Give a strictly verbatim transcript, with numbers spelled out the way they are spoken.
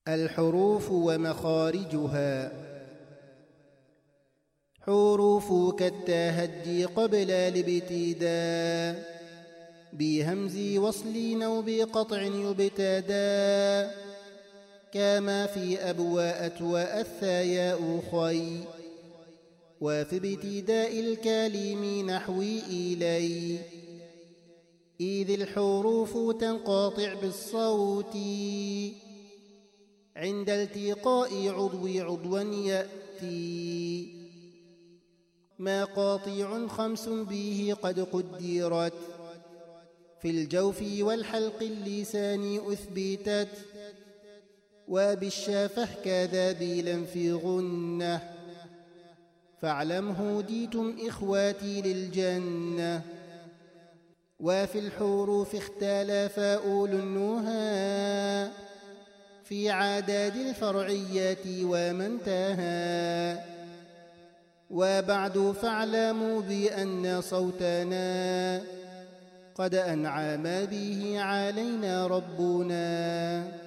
الحروف ومخارجها. حروف كالتهجي قبل الابتداء بهمز وصل أو بقطع يبتدى، كما في أبواء وأثاياء خي، وفي ابتداء الكلم نحوي إلي، إذ الحروف تنقطع بالصوت عند التقاء عضو عضوا يأتي. ما قاطع خمس به قد قدرت، في الجوف والحلق اللسان أثبتت، وبالشافة كذا بلا في غنة، فاعلم هديتم إخواتي للجنة. وفي الحروف اختلف أولو النهى في عدد الفرعيات ومن تهى. وبعد فاعلموا بأن صوتنا قد أنعم به علينا ربنا.